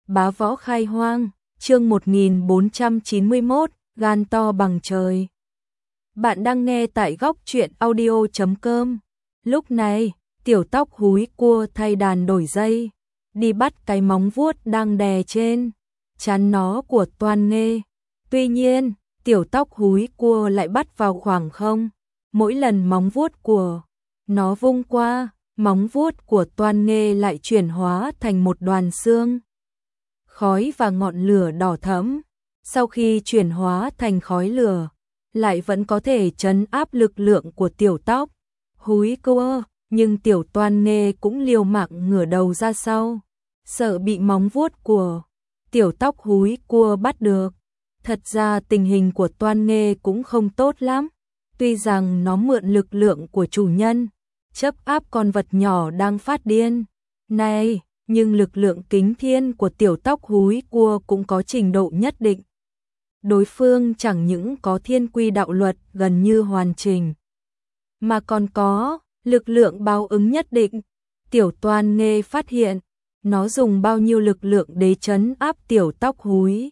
Bá võ khai hoang, chương 1491, gan to bằng trời. Bạn đang nghe tại góc truyện audio.com. Lúc này, tiểu tóc húi cua thay đàn đổi dây, đi bắt cái móng vuốt đang đè trên trán nó của Toan Nghê. Tuy nhiên, tiểu tóc húi cua lại bắt vào khoảng không. Mỗi lần móng vuốt của nó vung qua, móng vuốt của Toan Nghê lại chuyển hóa thành một đoàn xương, khói và ngọn lửa đỏ thẫm. Sau khi chuyển hóa thành khói lửa, lại vẫn có thể trấn áp lực lượng của tiểu tóc húi cua, nhưng tiểu Toan Nghê cũng liều mạng ngửa đầu ra sau, sợ bị móng vuốt của tiểu tóc húi cua bắt được. Thật ra tình hình của Toan Nghê cũng không tốt lắm, tuy rằng nó mượn lực lượng của chủ nhân, chấp áp con vật nhỏ đang phát điên này, nhưng lực lượng kính thiên của tiểu tóc húi cua cũng có trình độ nhất định. Đối phương chẳng những có thiên quy đạo luật gần như hoàn chỉnh, mà còn có lực lượng báo ứng nhất định. Tiểu Toan Nghê phát hiện, nó dùng bao nhiêu lực lượng để trấn áp tiểu tóc húi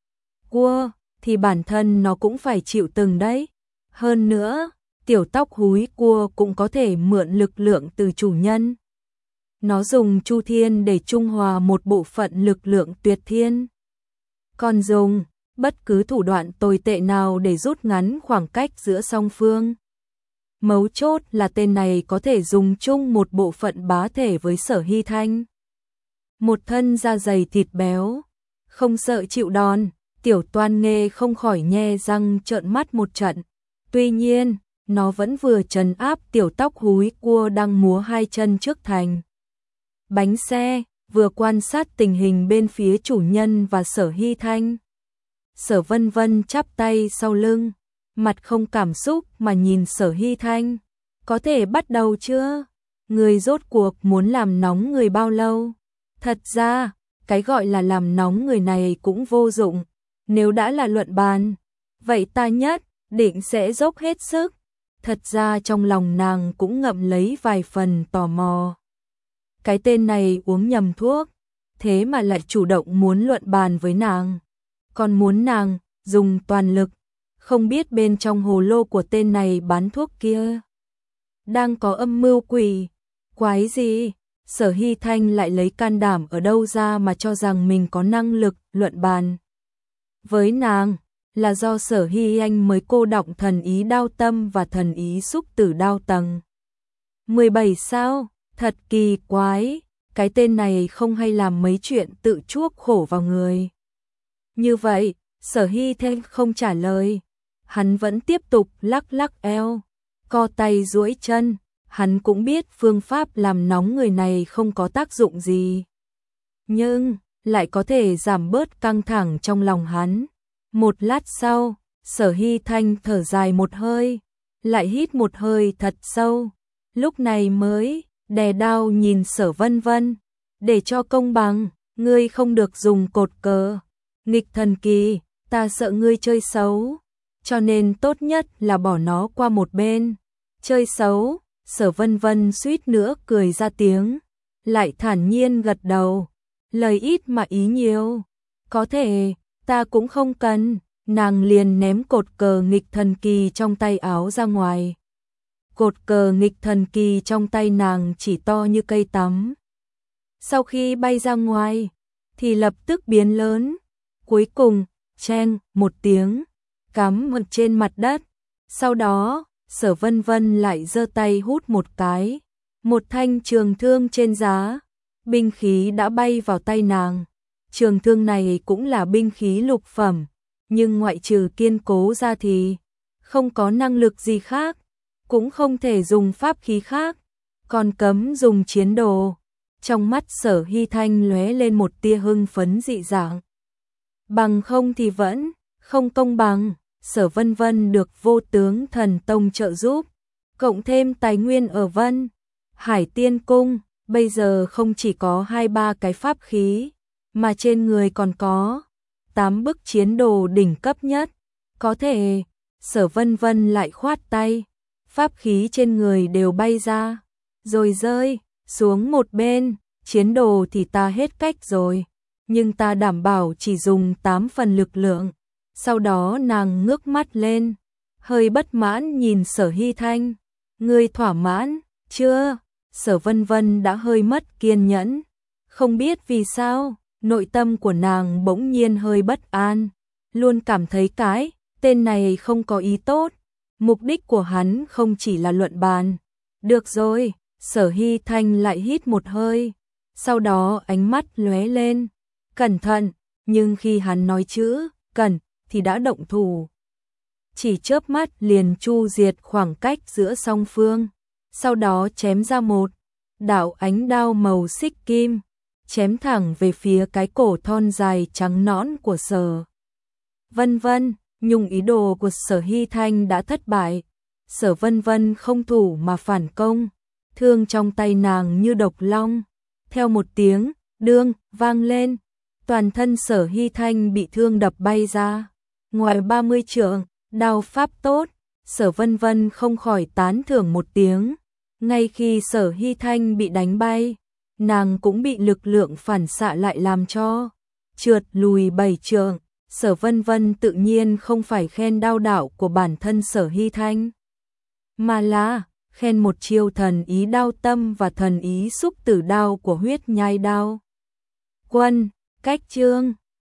cua, thì bản thân nó cũng phải chịu từng đấy. Hơn nữa, tiểu tóc húi cua cũng có thể mượn lực lượng từ chủ nhân. Nó dùng chu thiên để trung hòa một bộ phận lực lượng tuyệt thiên, còn dùng bất cứ thủ đoạn tồi tệ nào để rút ngắn khoảng cách giữa song phương. Mấu chốt là tên này có thể dùng chung một bộ phận bá thể với Sở Hy Thanh. Một thân da dày thịt béo, không sợ chịu đòn, tiểu Toan Nghê không khỏi nhe răng trợn mắt một trận. Tuy nhiên, nó vẫn vừa trấn áp tiểu tóc húi cua đang múa hai chân trước thành bánh xe, vừa quan sát tình hình bên phía chủ nhân và Sở Hy Thanh. Sở Vân Vân chắp tay sau lưng, mặt không cảm xúc mà nhìn Sở Hy Thanh. Có thể bắt đầu chưa? Người rốt cuộc muốn làm nóng người bao lâu? Thật ra, cái gọi là làm nóng người này cũng vô dụng. Nếu đã là luận bàn, vậy ta nhất định sẽ dốc hết sức. Thật ra trong lòng nàng cũng ngậm lấy vài phần tò mò. Cái tên này uống nhầm thuốc, thế mà lại chủ động muốn luận bàn với nàng, còn muốn nàng dùng toàn lực. Không biết bên trong hồ lô của tên này bán thuốc kia đang có âm mưu quỷ quái gì? Sở Hy Thanh lại lấy can đảm ở đâu ra mà cho rằng mình có năng lực luận bàn với nàng? Là do Sở Hy Anh mới cô đọng thần ý đao tâm và thần ý xúc tử đao tầng 17 sao? Thật kỳ quái, cái tên này không hay làm mấy chuyện tự chuốc khổ vào người. Như vậy, Sở Hy Thanh không trả lời, hắn vẫn tiếp tục lắc lắc eo, co tay duỗi chân. Hắn cũng biết phương pháp làm nóng người này không có tác dụng gì, nhưng lại có thể giảm bớt căng thẳng trong lòng hắn. Một lát sau, Sở Hy Thanh thở dài một hơi, lại hít một hơi thật sâu, lúc này mới đè đao nhìn Sở Vân Vân. Để cho công bằng, ngươi không được dùng cột cờ nghịch thần kỳ, ta sợ ngươi chơi xấu, cho nên tốt nhất là bỏ nó qua một bên. Chơi xấu? Sở Vân Vân suýt nữa cười ra tiếng, lại thản nhiên gật đầu, lời ít mà ý nhiều. Có thể, ta cũng không cần. Nàng liền ném cột cờ nghịch thần kỳ trong tay áo ra ngoài. Cột cờ nghịch thần kỳ trong tay nàng chỉ to như cây tắm. Sau khi bay ra ngoài, thì lập tức biến lớn. Cuối cùng, cheng một tiếng, cắm trên mặt đất. Sau đó, Sở Vân Vân lại giơ tay hút một cái. Một thanh trường thương trên giá, binh khí đã bay vào tay nàng. Trường thương này cũng là binh khí lục phẩm, nhưng ngoại trừ kiên cố ra thì không có năng lực gì khác, cũng không thể dùng pháp khí khác, còn cấm dùng chiến đồ. Trong mắt Sở Hy Thanh lóe lên một tia hưng phấn dị dạng. Bằng không thì vẫn không công bằng. Sở Vân Vân được Vô Tướng Thần Tông trợ giúp, cộng thêm tài nguyên ở Vân Hải Tiên Cung, bây giờ không chỉ có 2-3 cái pháp khí, mà trên người còn có 8 bức chiến đồ đỉnh cấp nhất. Có thể, Sở Vân Vân lại khoát tay, pháp khí trên người đều bay ra, rồi rơi xuống một bên. Chiến đồ thì ta hết cách rồi. nhưng ta đảm bảo chỉ dùng 8 phần lực lượng. Sau đó nàng ngước mắt lên, hơi bất mãn nhìn Sở Hy Thanh. Ngươi thỏa mãn, chưa? Sở Vân Vân đã hơi mất kiên nhẫn. Không biết vì sao, nội tâm của nàng bỗng nhiên hơi bất an. Luôn cảm thấy cái tên này không có ý tốt. Mục đích của hắn không chỉ là luận bàn. Được rồi, Sở Hy Thanh lại hít một hơi. Sau đó ánh mắt lóe lên. Cẩn thận, nhưng khi hắn nói chữ cẩn thì đã động thủ. Chỉ chớp mắt liền chu diệt khoảng cách giữa song phương. Sau đó chém ra một đạo ánh đao màu xích kim, chém thẳng về phía cái cổ thon dài trắng nõn của Sở Vân Vân. Nhưng ý đồ của Sở Hy Thanh đã thất bại. Sở Vân Vân không thủ mà phản công, thương trong tay nàng như độc long. Theo một tiếng đương vang lên, toàn thân Sở Hy Thanh bị thương đập bay ra ngoài 30 trượng. Đao pháp tốt, Sở Vân Vân không khỏi tán thưởng một tiếng. Ngay khi Sở Hy Thanh bị đánh bay, nàng cũng bị lực lượng phản xạ lại làm cho trượt lùi 7 trượng. Sở Vân Vân tự nhiên không phải khen đao đạo của bản thân Sở Hy Thanh, mà là khen một chiêu thần ý đao tâm và thần ý xúc tử đao của Huyết Nhai Đao Quân. Cách chương